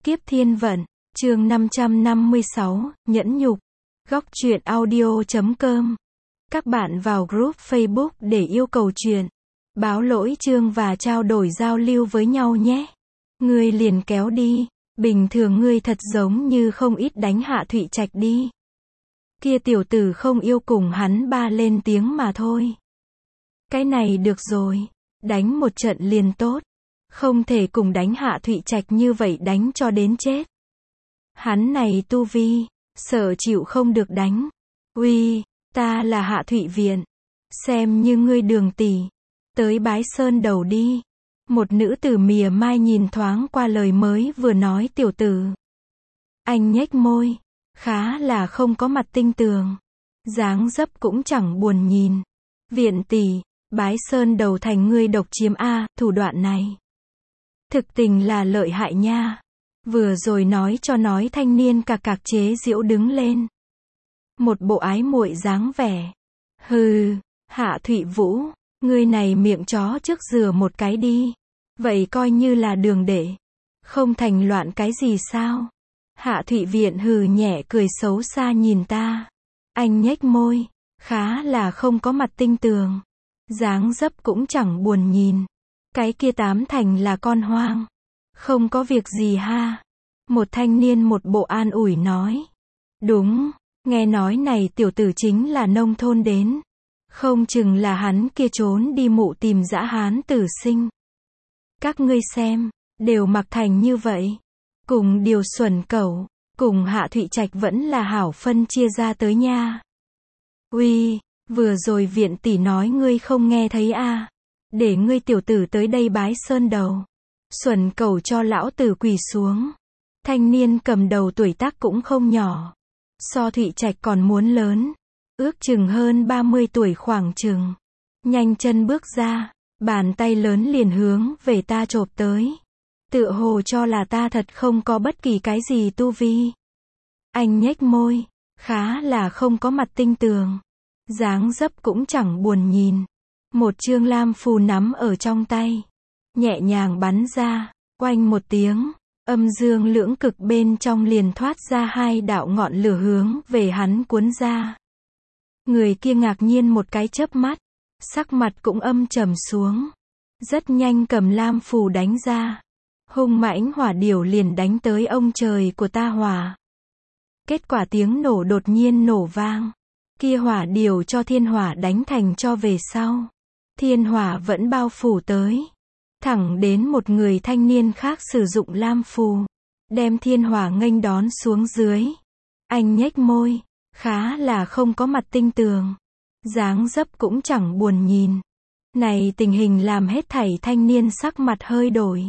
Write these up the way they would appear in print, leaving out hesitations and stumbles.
Kiếp thiên vận, chương 556, nhẫn nhục. Góc truyện audio.com. Các bạn vào group Facebook để yêu cầu chuyện, báo lỗi chương và trao đổi giao lưu với nhau nhé. Ngươi liền kéo đi, bình thường ngươi thật giống như không ít đánh Hạ Thụy Trạch đi. Kia tiểu tử không yêu cùng hắn ba lên tiếng mà thôi. Cái này được rồi, đánh một trận liền tốt. Không thể cùng đánh Hạ Thụy Trạch như vậy đánh cho đến chết. Hắn này tu vi, sợ chịu không được đánh. Uy, ta là Hạ Thụy Viện. Xem như ngươi Đường tỷ. Tới bái sơn đầu đi. Một nữ tử mỉa mai nhìn thoáng qua lời mới vừa nói tiểu tử. Anh nhếch môi. Khá là không có mặt tinh tường. Dáng dấp cũng chẳng buồn nhìn. Viện tỷ, bái sơn đầu thành ngươi độc chiếm a, thủ đoạn này. Thực tình là lợi hại nha. Vừa rồi nói cho nói thanh niên cạc chế giễu đứng lên. Một bộ ái muội dáng vẻ. Hừ, Hạ Thụy Vũ, ngươi này miệng chó trước rửa một cái đi. Vậy coi như là đường đệ. Không thành loạn cái gì sao? Hạ Thụy Viện hừ nhẹ cười xấu xa nhìn ta. Anh nhếch môi, khá là không có mặt tinh tường. Dáng dấp cũng chẳng buồn nhìn. Cái kia tám thành là con hoang. Không có việc gì ha. Một thanh niên một bộ an ủi nói. Đúng, nghe nói này tiểu tử chính là nông thôn đến. Không chừng là hắn kia trốn đi mụ tìm dã hán tử sinh. Các ngươi xem, đều mặc thành như vậy. Cùng điều xuẩn cẩu, cùng Hạ Thụy Trạch vẫn là hảo phân chia ra tới nha. Uy, vừa rồi viện tỷ nói ngươi không nghe thấy a. Để ngươi tiểu tử tới đây bái sơn đầu. Xuẩn cẩu cho lão tử quỳ xuống. Thanh niên cầm đầu tuổi tác cũng không nhỏ. So Thụy Trạch còn muốn lớn. Ước chừng hơn 30 tuổi khoảng chừng. Nhanh chân bước ra. Bàn tay lớn liền hướng về ta chộp tới. Tựa hồ cho là ta thật không có bất kỳ cái gì tu vi. Anh nhếch môi. Khá là không có mặt tinh tường. Dáng dấp cũng chẳng buồn nhìn. Một chương lam phù nắm ở trong tay. Nhẹ nhàng bắn ra. Oanh một tiếng. Âm dương lưỡng cực bên trong liền thoát ra hai đạo ngọn lửa hướng về hắn cuốn ra. Người kia ngạc nhiên một cái chớp mắt. Sắc mặt cũng âm trầm xuống. Rất nhanh cầm lam phù đánh ra. Hung mãnh hỏa điểu liền đánh tới ông trời của ta hỏa. Kết quả tiếng nổ đột nhiên nổ vang. Kia hỏa điểu cho thiên hỏa đánh thành cho về sau. Thiên hỏa vẫn bao phủ tới. Thẳng đến một người thanh niên khác sử dụng lam phù. Đem thiên hỏa nghênh đón xuống dưới. Anh nhếch môi. Khá là không có mặt tinh tường. Dáng dấp cũng chẳng buồn nhìn. Này tình hình làm hết thảy thanh niên sắc mặt hơi đổi.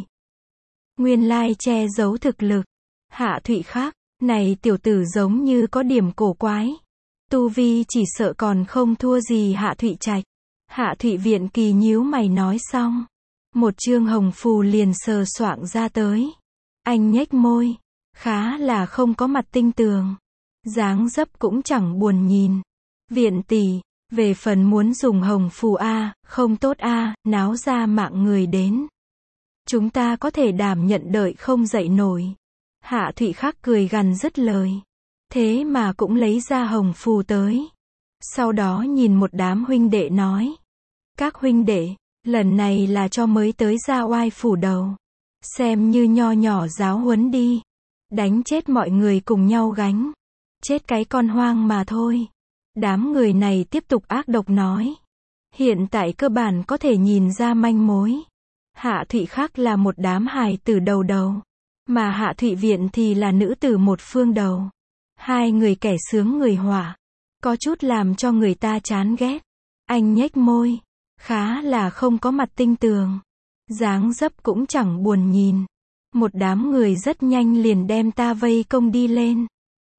Nguyên lai che giấu thực lực. Hạ Thụy khác. Này tiểu tử giống như có điểm cổ quái. Tu vi chỉ sợ còn không thua gì Hạ Thụy Trạch. Hạ Thụy Viện kỳ nhíu mày nói xong. Một chương hồng phù liền sờ soạng ra tới. Anh nhếch môi. Khá là không có mặt tinh tường. Dáng dấp cũng chẳng buồn nhìn. Viện tỷ, về phần muốn dùng hồng phù a, không tốt a, náo ra mạng người đến. Chúng ta có thể đảm nhận đợi không dậy nổi. Hạ Thụy Khắc cười gằn dứt lời. Thế mà cũng lấy ra hồng phù tới. Sau đó nhìn một đám huynh đệ nói. Các huynh đệ, lần này là cho mới tới ra oai phủ đầu. Xem như nho nhỏ giáo huấn đi. Đánh chết mọi người cùng nhau gánh. Chết cái con hoang mà thôi. Đám người này tiếp tục ác độc nói. Hiện tại cơ bản có thể nhìn ra manh mối. Hạ Thụy Khắc là một đám hài tử đầu đầu. Mà Hạ Thụy Viện thì là nữ tử một phương đầu. Hai người kẻ sướng người họa. Có chút làm cho người ta chán ghét. Anh nhếch môi. Khá là không có mặt tinh tường. Dáng dấp cũng chẳng buồn nhìn. Một đám người rất nhanh liền đem ta vây công đi lên.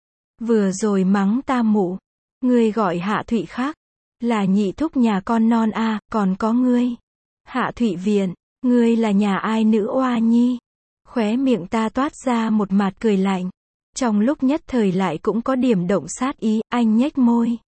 Vừa rồi mắng ta mụ. Ngươi gọi Hạ Thụy Khắc. Là nhị thúc nhà con non a, còn có ngươi. Hạ Thụy Viện, ngươi là nhà ai nữ oa nhi. Khóe miệng ta toát ra một mạt cười lạnh. Trong lúc nhất thời lại cũng có điểm động sát ý, anh nhếch môi.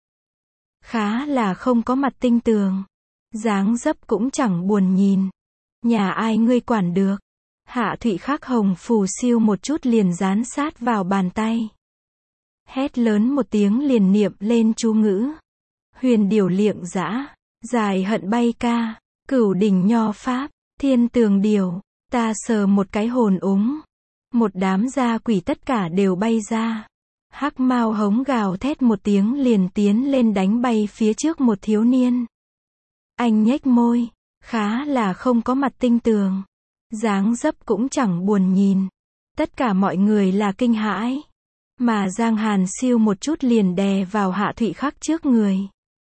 Khá là không có mặt tinh tường. Dáng dấp cũng chẳng buồn nhìn. Nhà ai ngươi quản được. Hạ Thụy Khắc hồng phù siêu một chút liền dán sát vào bàn tay. Hét lớn một tiếng liền niệm lên chú ngữ. Huyền điểu liệng dã, dài hận bay ca, cửu đỉnh nho pháp, thiên tường điều, ta sờ một cái hồn úng. Một đám gia quỷ tất cả đều bay ra. Hắc Mao hống gào thét một tiếng liền tiến lên đánh bay phía trước một thiếu niên. Anh nhếch môi, khá là không có mặt tinh tường. Dáng dấp cũng chẳng buồn nhìn. Tất cả mọi người là kinh hãi. Mà Giang Hàn siêu một chút liền đè vào Hạ Thụy Khắc trước người.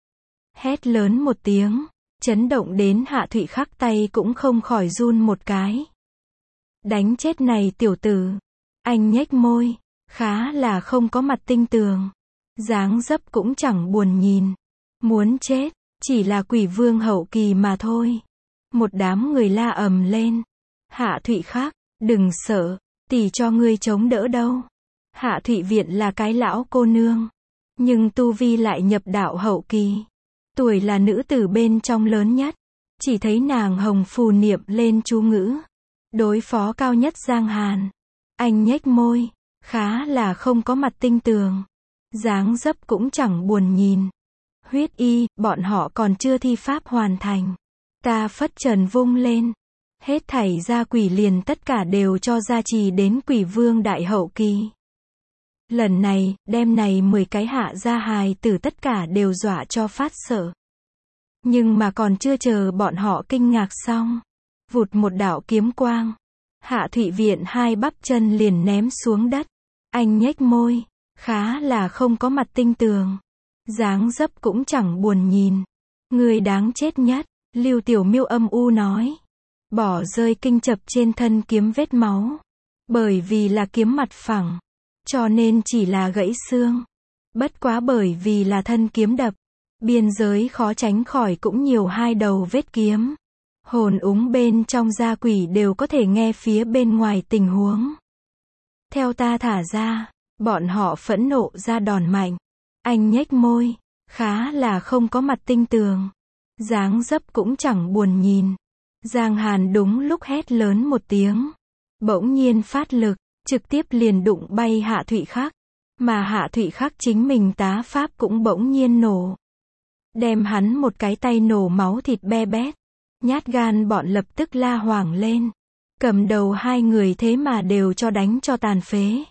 Hét lớn một tiếng, chấn động đến Hạ Thụy Khắc tay cũng không khỏi run một cái. Đánh chết này tiểu tử. Anh nhếch môi, khá là không có mặt tinh tường. Dáng dấp cũng chẳng buồn nhìn. Muốn chết, chỉ là quỷ vương hậu kỳ mà thôi. Một đám người la ầm lên. Hạ Thụy Khắc, đừng sợ, tỷ cho ngươi chống đỡ đâu. Hạ Thụy Viện là cái lão cô nương. Nhưng tu vi lại nhập đạo hậu kỳ. Tuổi là nữ tử bên trong lớn nhất. Chỉ thấy nàng hồng phù niệm lên chú ngữ. Đối phó cao nhất Giang Hàn. Anh nhếch môi, khá là không có mặt tinh tường. Dáng dấp cũng chẳng buồn nhìn. Huyết y, bọn họ còn chưa thi pháp hoàn thành. Ta phất trần vung lên. Hết thảy gia quỷ liền tất cả đều cho gia trì đến quỷ vương đại hậu kỳ. Lần này, đem này 10 cái hạ gia hài tử tất cả đều dọa cho phát sợ. Nhưng mà còn chưa chờ bọn họ kinh ngạc xong. Vụt một đạo kiếm quang. Hạ Thụy Viện hai bắp chân liền ném xuống đất. Anh nhếch môi, khá là không có mặt tinh tường. Dáng dấp cũng chẳng buồn nhìn. Người đáng chết nhất, Lưu Tiểu Miêu âm u nói. Bỏ rơi kinh chập trên thân kiếm vết máu. Bởi vì là kiếm mặt phẳng. Cho nên chỉ là gãy xương. Bất quá bởi vì là thân kiếm đập. Biên giới khó tránh khỏi cũng nhiều hai đầu vết kiếm. Hồn úng bên trong gia quỷ đều có thể nghe phía bên ngoài tình huống. Theo ta thả ra, bọn họ phẫn nộ ra đòn mạnh. Anh nhếch môi, khá là không có mặt tinh tường. Dáng dấp cũng chẳng buồn nhìn. Giang Hàn đúng lúc hét lớn một tiếng. Bỗng nhiên phát lực, trực tiếp liền đụng bay Hạ Thụy Khắc. Mà Hạ Thụy Khắc chính mình tá pháp cũng bỗng nhiên nổ. Đem hắn một cái tay nổ máu thịt be bét. Nhát gan bọn lập tức la hoảng lên. Cầm đầu hai người thế mà đều cho đánh cho tàn phế.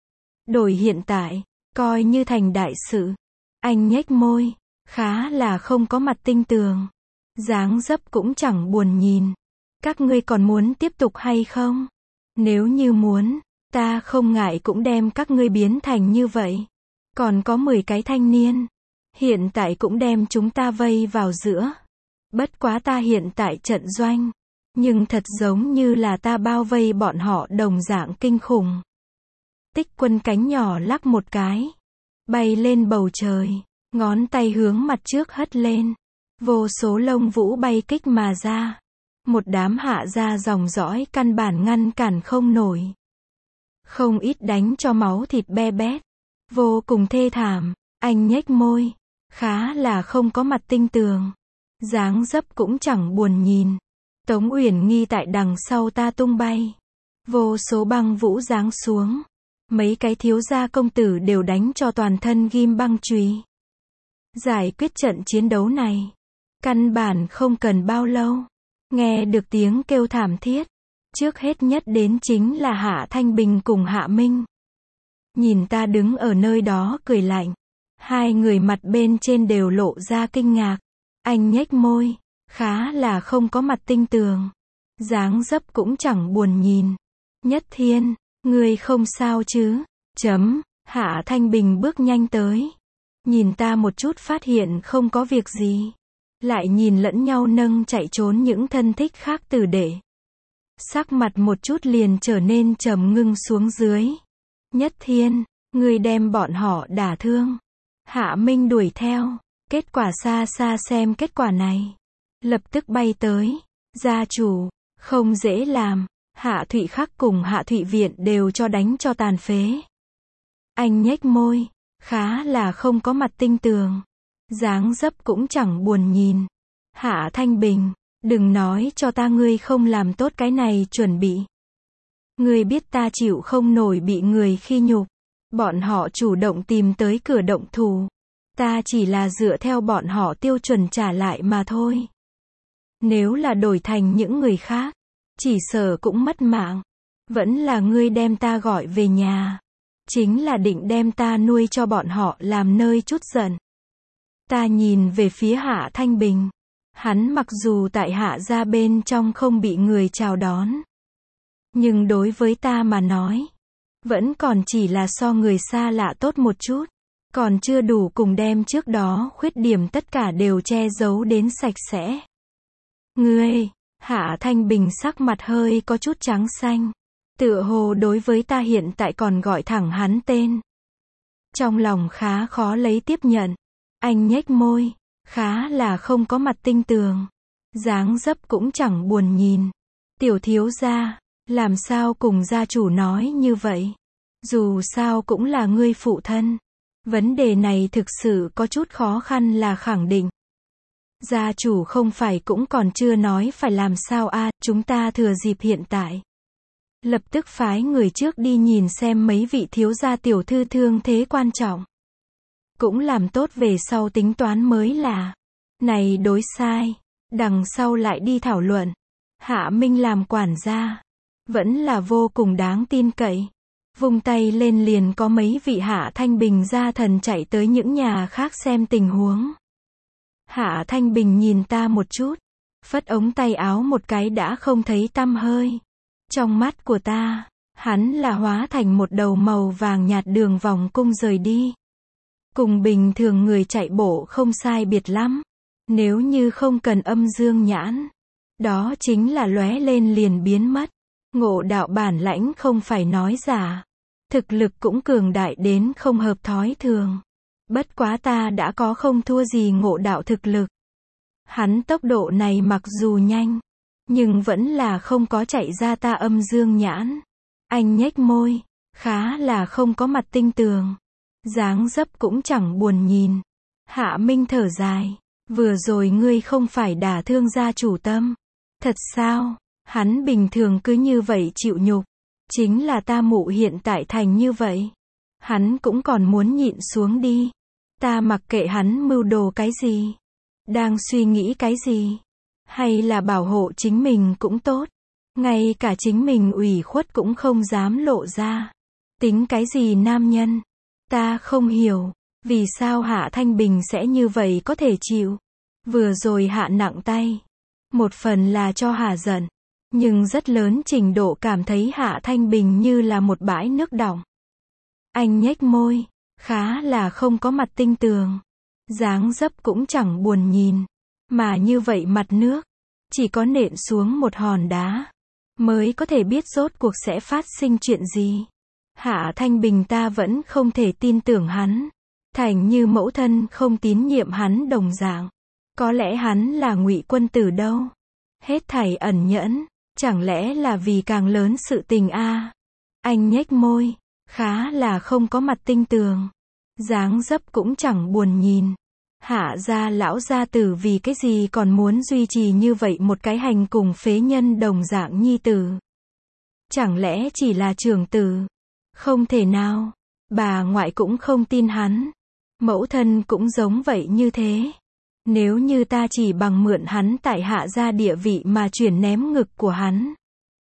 Đổi hiện tại, coi như thành đại sự. Anh nhếch môi, khá là không có mặt tinh tường. Dáng dấp cũng chẳng buồn nhìn. Các ngươi còn muốn tiếp tục hay không? Nếu như muốn, ta không ngại cũng đem các ngươi biến thành như vậy. Còn có 10 cái thanh niên. Hiện tại cũng đem chúng ta vây vào giữa. Bất quá ta hiện tại trận doanh. Nhưng thật giống như là ta bao vây bọn họ đồng dạng kinh khủng. Tích Quân cánh nhỏ lắc một cái. Bay lên bầu trời. Ngón tay hướng mặt trước hất lên. Vô số lông vũ bay kích mà ra. Một đám hạ gia dòng dõi căn bản ngăn cản không nổi. Không ít đánh cho máu thịt be bét. Vô cùng thê thảm. Anh nhếch môi. Khá là không có mặt tinh tường. Dáng dấp cũng chẳng buồn nhìn. Tống Uyển Nghi tại đằng sau ta tung bay. Vô số băng vũ giáng xuống. Mấy cái thiếu gia công tử đều đánh cho toàn thân ghim băng chùy. Giải quyết trận chiến đấu này. Căn bản không cần bao lâu. Nghe được tiếng kêu thảm thiết. Trước hết nhất đến chính là Hạ Thanh Bình cùng Hạ Minh. Nhìn ta đứng ở nơi đó cười lạnh. Hai người mặt bên trên đều lộ ra kinh ngạc. Anh nhếch môi, khá là không có mặt tinh tường. Dáng dấp cũng chẳng buồn nhìn. Nhất Thiên, ngươi không sao chứ? Hạ Thanh Bình bước nhanh tới. Nhìn ta một chút phát hiện không có việc gì. Lại nhìn lẫn nhau nâng chạy trốn những thân thích khác tử đệ. Sắc mặt một chút liền trở nên trầm ngưng xuống dưới. Nhất Thiên, ngươi đem bọn họ đả thương. Hạ Minh đuổi theo. Kết quả xa xa xem kết quả này. Lập tức bay tới. Gia chủ, không dễ làm. Hạ Thụy Khắc cùng Hạ Thụy Viện đều cho đánh cho tàn phế. Anh nhếch môi. Khá là không có mặt tinh tường. Dáng dấp cũng chẳng buồn nhìn. Hạ Thanh Bình, đừng nói cho ta ngươi không làm tốt cái này chuẩn bị. Ngươi biết ta chịu không nổi bị người khi nhục. Bọn họ chủ động tìm tới cửa động thủ. Ta chỉ là dựa theo bọn họ tiêu chuẩn trả lại mà thôi. Nếu là đổi thành những người khác, chỉ sợ cũng mất mạng. Vẫn là ngươi đem ta gọi về nhà. Chính là định đem ta nuôi cho bọn họ làm nơi trút giận. Ta nhìn về phía Hạ Thanh Bình. Hắn mặc dù tại Hạ gia bên trong không bị người chào đón. Nhưng đối với ta mà nói, vẫn còn chỉ là so người xa lạ tốt một chút. Còn chưa đủ cùng đem trước đó khuyết điểm tất cả đều che giấu đến sạch sẽ. Ngươi, Hạ Thanh Bình sắc mặt hơi có chút trắng xanh. Tựa hồ đối với ta hiện tại còn gọi thẳng hắn tên. Trong lòng khá khó lấy tiếp nhận. Anh nhếch môi, khá là không có mặt tinh tường. Dáng dấp cũng chẳng buồn nhìn. Tiểu thiếu gia, làm sao cùng gia chủ nói như vậy? Dù sao cũng là ngươi phụ thân. Vấn đề này thực sự có chút khó khăn là khẳng định. Gia chủ không phải cũng còn chưa nói phải làm sao a, chúng ta thừa dịp hiện tại. Lập tức phái người trước đi nhìn xem mấy vị thiếu gia tiểu thư thương thế quan trọng. Cũng làm tốt về sau tính toán mới là. Này đối sai. Đằng sau lại đi thảo luận. Hạ Minh làm quản gia. Vẫn là vô cùng đáng tin cậy. Vung tay lên liền có mấy vị Hạ Thanh Bình gia thần chạy tới những nhà khác xem tình huống. Hạ Thanh Bình nhìn ta một chút. Phất ống tay áo một cái đã không thấy tăm hơi. Trong mắt của ta, hắn là hóa thành một đầu màu vàng nhạt đường vòng cung rời đi. Cùng bình thường người chạy bộ không sai biệt lắm. Nếu như không cần âm dương nhãn, đó chính là lóe lên liền biến mất. Ngộ đạo bản lãnh không phải nói giả. Thực lực cũng cường đại đến không hợp thói thường. Bất quá ta đã có không thua gì ngộ đạo thực lực. Hắn tốc độ này mặc dù nhanh, nhưng vẫn là không có chạy ra ta âm dương nhãn. Anh nhếch môi, khá là không có mặt tinh tường. Dáng dấp cũng chẳng buồn nhìn. Hạ Minh thở dài. Vừa rồi ngươi không phải đả thương gia chủ tâm. Thật sao? Hắn bình thường cứ như vậy chịu nhục. Chính là ta mụ hiện tại thành như vậy. Hắn cũng còn muốn nhịn xuống đi. Ta mặc kệ hắn mưu đồ cái gì. Đang suy nghĩ cái gì. Hay là bảo hộ chính mình cũng tốt. Ngay cả chính mình ủy khuất cũng không dám lộ ra. Tính cái gì nam nhân? Ta không hiểu. Vì sao Hạ Thanh Bình sẽ như vậy có thể chịu. Vừa rồi hạ nặng tay. Một phần là cho hà giận. Nhưng rất lớn trình độ cảm thấy Hạ Thanh Bình như là một bãi nước đọng. Anh nhếch môi. Khá là không có mặt tinh tường. Dáng dấp cũng chẳng buồn nhìn. Mà như vậy mặt nước. Chỉ có nện xuống một hòn đá. Mới có thể biết rốt cuộc sẽ phát sinh chuyện gì. Hạ Thanh Bình ta vẫn không thể tin tưởng hắn. Thành như mẫu thân không tín nhiệm hắn đồng dạng. Có lẽ hắn là ngụy quân tử đâu. Hết thảy ẩn nhẫn. Chẳng lẽ là vì càng lớn sự tình a? Anh nhếch môi. Khá là không có mặt tinh tường. Dáng dấp cũng chẳng buồn nhìn. Hạ gia lão gia tử vì cái gì còn muốn duy trì như vậy một cái hành cùng phế nhân đồng dạng nhi tử. Chẳng lẽ chỉ là trưởng tử? Không thể nào. Bà ngoại cũng không tin hắn. Mẫu thân cũng giống vậy như thế. Nếu như ta chỉ bằng mượn hắn tại Hạ gia địa vị mà chuyển ném ngực của hắn.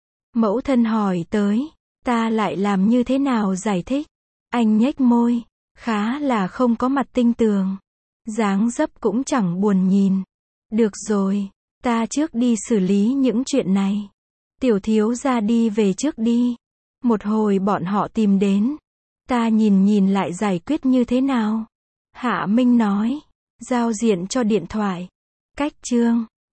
Mẫu thân hỏi tới. Ta lại làm như thế nào giải thích? Anh nhếch môi. Khá là không có mặt tinh tường. Dáng dấp cũng chẳng buồn nhìn. Được rồi. Ta trước đi xử lý những chuyện này. Tiểu thiếu gia đi về trước đi. Một hồi bọn họ tìm đến. Ta nhìn lại giải quyết như thế nào. Hạ Minh nói. Giao diện cho điện thoại. Cách chương.